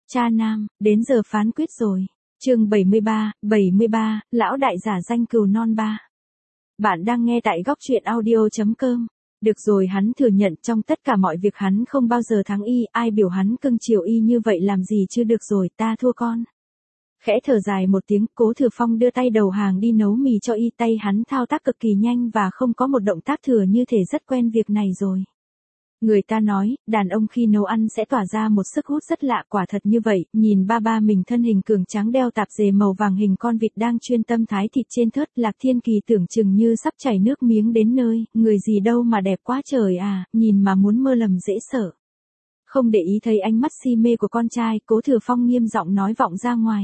Cha nam, đến giờ phán quyết rồi. Chương 73, lão đại giả danh cừu non ba. Bạn đang nghe tại góc truyện audio.com. Được rồi, hắn thừa nhận trong tất cả mọi việc hắn không bao giờ thắng y, ai biểu hắn cưng chiều y như vậy làm gì chứ, được rồi, ta thua con. Khẽ thở dài một tiếng, Cố Thừa Phong đưa tay đầu hàng đi nấu mì cho y, tay hắn thao tác cực kỳ nhanh và không có một động tác thừa, như thể rất quen việc này rồi. Người ta nói, đàn ông khi nấu ăn sẽ tỏa ra một sức hút rất lạ, quả thật như vậy, nhìn ba mình thân hình cường tráng đeo tạp dề màu vàng hình con vịt đang chuyên tâm thái thịt trên thớt, Lạc Thiên Kỳ tưởng chừng như sắp chảy nước miếng đến nơi, người gì đâu mà đẹp quá trời à, nhìn mà muốn mơ lầm dễ sợ. Không để ý thấy ánh mắt si mê của con trai, Cố Thừa Phong nghiêm giọng nói vọng ra ngoài.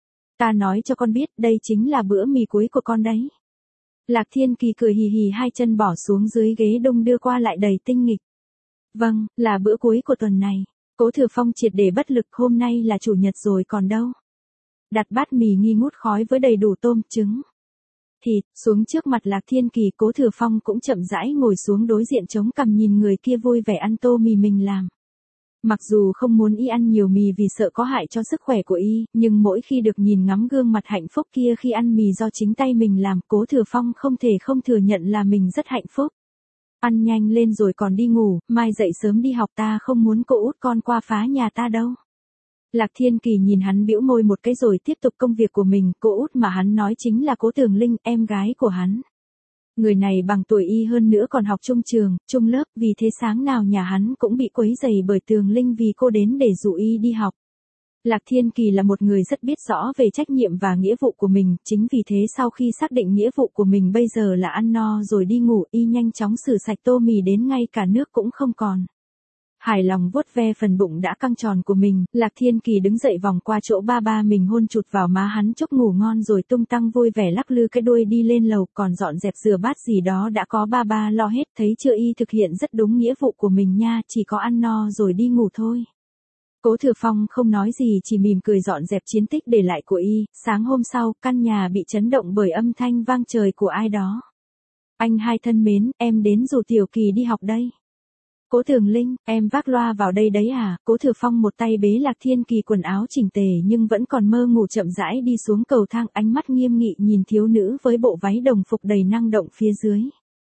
Ta nói cho con biết, đây chính là bữa mì cuối của con đấy. Lạc Thiên Kỳ cười hì hì, hai chân bỏ xuống dưới ghế đung đưa qua lại đầy tinh nghịch. Vâng, là bữa cuối của tuần này. Cố Thừa Phong triệt để bất lực, hôm nay là chủ nhật rồi còn đâu. Đặt bát mì nghi ngút khói với đầy đủ tôm, trứng, thịt, xuống trước mặt Lạc Thiên Kỳ, Cố Thừa Phong cũng chậm rãi ngồi xuống đối diện chống cằm nhìn người kia vui vẻ ăn tô mì mình làm. Mặc dù không muốn y ăn nhiều mì vì sợ có hại cho sức khỏe của y, nhưng mỗi khi được nhìn ngắm gương mặt hạnh phúc kia khi ăn mì do chính tay mình làm, Cố Thừa Phong không thể không thừa nhận là mình rất hạnh phúc. Ăn nhanh lên rồi còn đi ngủ, mai dậy sớm đi học, ta không muốn cô út con qua phá nhà ta đâu. Lạc Thiên Kỳ nhìn hắn bĩu môi một cái rồi tiếp tục công việc của mình, cô út mà hắn nói chính là Cố Tường Linh, em gái của hắn. Người này bằng tuổi y hơn nữa còn học chung trường, chung lớp, vì thế sáng nào nhà hắn cũng bị quấy rầy bởi Tường Linh vì cô đến để dụ y đi học. Lạc Thiên Kỳ là một người rất biết rõ về trách nhiệm và nghĩa vụ của mình, chính vì thế sau khi xác định nghĩa vụ của mình bây giờ là ăn no rồi đi ngủ, y nhanh chóng xử sạch tô mì đến ngay cả nước cũng không còn. Hài lòng vuốt ve phần bụng đã căng tròn của mình, Lạc Thiên Kỳ đứng dậy vòng qua chỗ ba mình hôn chụt vào má hắn chúc ngủ ngon rồi tung tăng vui vẻ lắc lư cái đuôi đi lên lầu, còn dọn dẹp rửa bát gì đó đã có ba lo hết, thấy chưa, y thực hiện rất đúng nghĩa vụ của mình nha, chỉ có ăn no rồi đi ngủ thôi. Cố Thừa Phong không nói gì, chỉ mỉm cười dọn dẹp chiến tích để lại của y. Sáng hôm sau, căn nhà bị chấn động bởi âm thanh vang trời của ai đó. Anh hai thân mến, em đến rủ Tiểu Kỳ đi học đây. Cố Tường Linh, em vác loa vào đây đấy à? Cố Thừa Phong một tay bế Lạc Thiên Kỳ quần áo chỉnh tề nhưng vẫn còn mơ ngủ chậm rãi đi xuống cầu thang, ánh mắt nghiêm nghị nhìn thiếu nữ với bộ váy đồng phục đầy năng động phía dưới.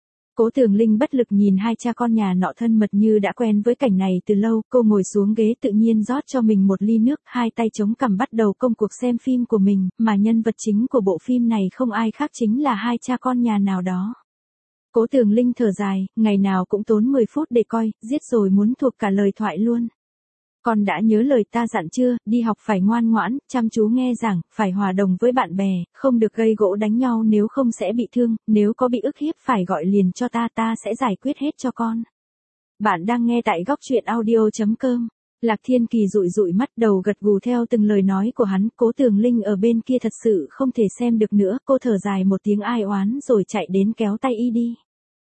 Cố Tường Linh bất lực nhìn hai cha con nhà nọ thân mật như đã quen với cảnh này từ lâu, cô ngồi xuống ghế tự nhiên rót cho mình một ly nước, hai tay chống cằm bắt đầu công cuộc xem phim của mình, mà nhân vật chính của bộ phim này không ai khác chính là hai cha con nhà nào đó. Cố Tường Linh thở dài, ngày nào cũng tốn 10 phút để coi, giết rồi muốn thuộc cả lời thoại luôn. Con đã nhớ lời ta dặn chưa, đi học phải ngoan ngoãn, chăm chú nghe giảng, phải hòa đồng với bạn bè, không được gây gỗ đánh nhau nếu không sẽ bị thương, nếu có bị ức hiếp phải gọi liền cho ta sẽ giải quyết hết cho con. Bạn đang nghe tại góc truyện audio.com. Lạc Thiên Kỳ dụi mắt đầu gật gù theo từng lời nói của hắn, Cố Tường Linh ở bên kia thật sự không thể xem được nữa, cô thở dài một tiếng ai oán rồi chạy đến kéo tay y đi.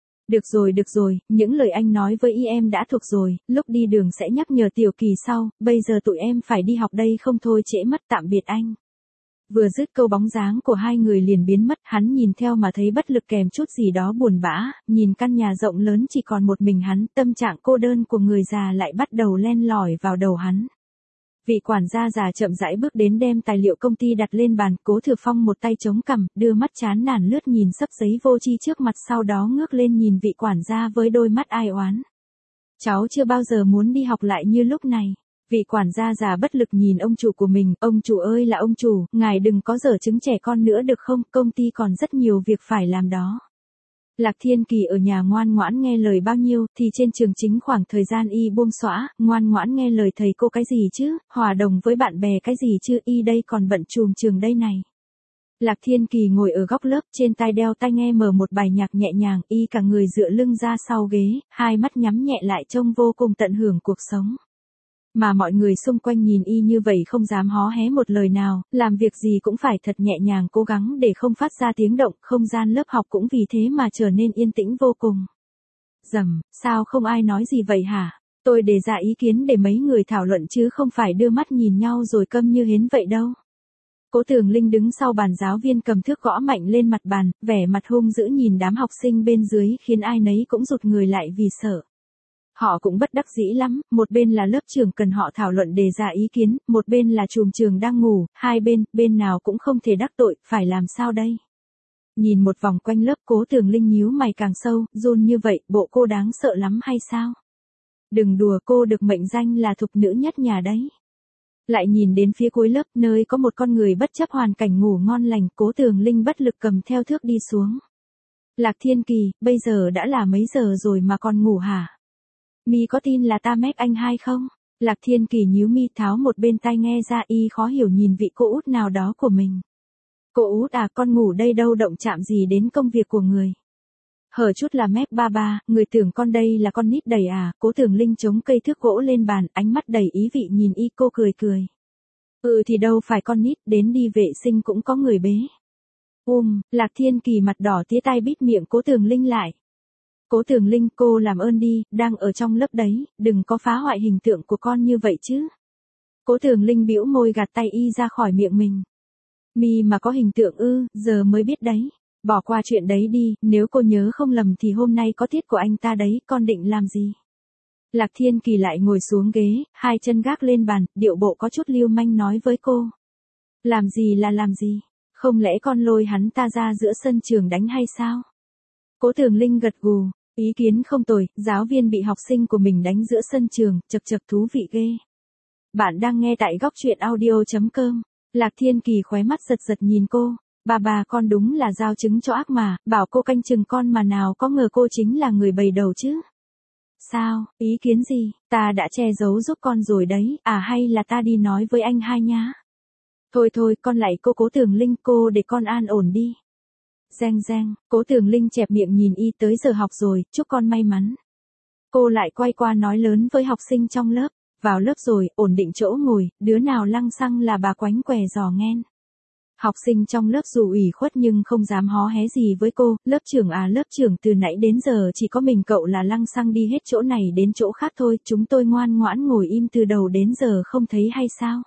Được rồi, những lời anh nói với y em đã thuộc rồi, lúc đi đường sẽ nhắc nhở Tiểu Kỳ sau, bây giờ tụi em phải đi học đây không thôi trễ mất, tạm biệt anh. Vừa dứt câu bóng dáng của hai người liền biến mất, hắn nhìn theo mà thấy bất lực kèm chút gì đó buồn bã, nhìn căn nhà rộng lớn chỉ còn một mình hắn, tâm trạng cô đơn của người già lại bắt đầu len lỏi vào đầu hắn. Vị quản gia già chậm rãi bước đến đem tài liệu công ty đặt lên bàn, Cố Thừa Phong một tay chống cằm, đưa mắt chán nản lướt nhìn xấp giấy vô tri trước mặt, sau đó ngước lên nhìn vị quản gia với đôi mắt ai oán. Cháu chưa bao giờ muốn đi học lại như lúc này. Vị quản gia già bất lực nhìn ông chủ của mình, ông chủ ơi là ông chủ, ngài đừng có dở chứng trẻ con nữa được không, công ty còn rất nhiều việc phải làm đó. Lạc Thiên Kỳ ở nhà ngoan ngoãn nghe lời bao nhiêu, thì trên trường chính khoảng thời gian y buông xõa, ngoan ngoãn nghe lời thầy cô cái gì chứ, hòa đồng với bạn bè cái gì chứ, y đây còn bận chùm trường đây này. Lạc Thiên Kỳ ngồi ở góc lớp, trên tai đeo tai nghe mở một bài nhạc nhẹ nhàng, y cả người dựa lưng ra sau ghế, hai mắt nhắm nhẹ lại trông vô cùng tận hưởng cuộc sống. Mà mọi người xung quanh nhìn y như vậy không dám hó hé một lời nào, làm việc gì cũng phải thật nhẹ nhàng cố gắng để không phát ra tiếng động, không gian lớp học cũng vì thế mà trở nên yên tĩnh vô cùng. Sao không ai nói gì vậy hả? Tôi đề ra ý kiến để mấy người thảo luận chứ không phải đưa mắt nhìn nhau rồi câm như hến vậy đâu. Cố Tường Linh đứng sau bàn, giáo viên cầm thước gõ mạnh lên mặt bàn, vẻ mặt hung dữ nhìn đám học sinh bên dưới khiến ai nấy cũng rụt người lại vì sợ. Họ cũng bất đắc dĩ lắm, một bên là lớp trưởng cần họ thảo luận đề ra ý kiến, một bên là trùm trường đang ngủ, hai bên nào cũng không thể đắc tội, phải làm sao đây? Nhìn một vòng quanh lớp, Cố Tường Linh nhíu mày càng sâu, run như vậy, bộ cô đáng sợ lắm hay sao? Đừng đùa, cô được mệnh danh là thục nữ nhất nhà đấy. Lại nhìn đến phía cuối lớp, nơi có một con người bất chấp hoàn cảnh ngủ ngon lành, Cố Tường Linh bất lực cầm theo thước đi xuống. Lạc Thiên Kỳ, bây giờ đã là mấy giờ rồi mà còn ngủ hả? Mi có tin là ta mép anh hai không? Lạc Thiên Kỳ nhíu mi tháo một bên tai nghe ra, y khó hiểu nhìn vị cô út nào đó của mình. Cô út à, con ngủ đây đâu động chạm gì đến công việc của người. Hở chút là mép ba, người tưởng con đây là con nít đầy à? Cố Tường Linh chống cây thước gỗ lên bàn, ánh mắt đầy ý vị nhìn y, cô cười. Thì đâu phải con nít, đến đi vệ sinh cũng có người bế. Lạc Thiên Kỳ mặt đỏ tía tai bít miệng Cố Tường Linh lại. Cố Tường Linh, cô làm ơn đi, đang ở trong lớp đấy, đừng có phá hoại hình tượng của con như vậy chứ. Cố Tường Linh bĩu môi gạt tay y ra khỏi miệng mình. Mi mà có hình tượng giờ mới biết đấy. Bỏ qua chuyện đấy đi, nếu cô nhớ không lầm thì hôm nay có tiết của anh ta đấy, con định làm gì? Lạc Thiên Kỳ lại ngồi xuống ghế, hai chân gác lên bàn, điệu bộ có chút lưu manh nói với cô. Làm gì là làm gì? Không lẽ con lôi hắn ta ra giữa sân trường đánh hay sao? Cố Tường Linh gật gù, ý kiến không tồi, giáo viên bị học sinh của mình đánh giữa sân trường, chật thú vị ghê. Bạn đang nghe tại góc truyện audio.com. Lạc Thiên Kỳ khóe mắt giật nhìn cô. Bà con đúng là giao trứng cho ác mà, bảo cô canh chừng con mà nào có ngờ cô chính là người bày đầu chứ. Sao, ý kiến gì, ta đã che giấu giúp con rồi đấy, hay là ta đi nói với anh hai nhá. Thôi, con lại cô Cố Tường Linh, cô để con an ổn đi. Reng, Cố Tường Linh chẹp miệng nhìn y, tới giờ học rồi, chúc con may mắn. Cô lại quay qua nói lớn với học sinh trong lớp, vào lớp rồi, ổn định chỗ ngồi, đứa nào lăng xăng là bà quánh què giò nghen. Học sinh trong lớp dù ủy khuất nhưng không dám hó hé gì với cô, lớp trưởng từ nãy đến giờ chỉ có mình cậu là lăng xăng đi hết chỗ này đến chỗ khác thôi, chúng tôi ngoan ngoãn ngồi im từ đầu đến giờ không thấy hay sao?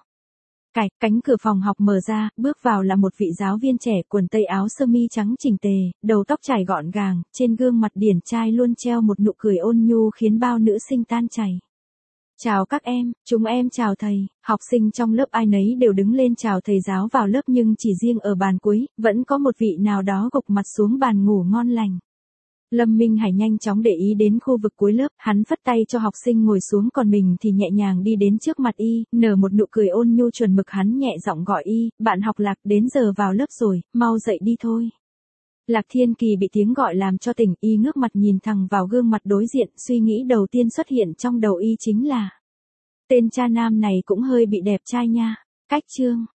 Cánh cửa phòng học mở ra, bước vào là một vị giáo viên trẻ, quần tây áo sơ mi trắng chỉnh tề, đầu tóc chải gọn gàng, trên gương mặt điển trai luôn treo một nụ cười ôn nhu khiến bao nữ sinh tan chảy. Chào các em, chúng em chào thầy. Học sinh trong lớp ai nấy đều đứng lên chào thầy giáo vào lớp, nhưng chỉ riêng ở bàn cuối, vẫn có một vị nào đó gục mặt xuống bàn ngủ ngon lành. Lâm Minh Hải nhanh chóng để ý đến khu vực cuối lớp, hắn phất tay cho học sinh ngồi xuống, còn mình thì nhẹ nhàng đi đến trước mặt y, nở một nụ cười ôn nhu chuẩn mực, hắn nhẹ giọng gọi y, bạn học Lạc, đến giờ vào lớp rồi, mau dậy đi thôi. Lạc Thiên Kỳ bị tiếng gọi làm cho tỉnh, y ngước mặt nhìn thẳng vào gương mặt đối diện, suy nghĩ đầu tiên xuất hiện trong đầu y chính là tên cha nam này cũng hơi bị đẹp trai nha. Cách chương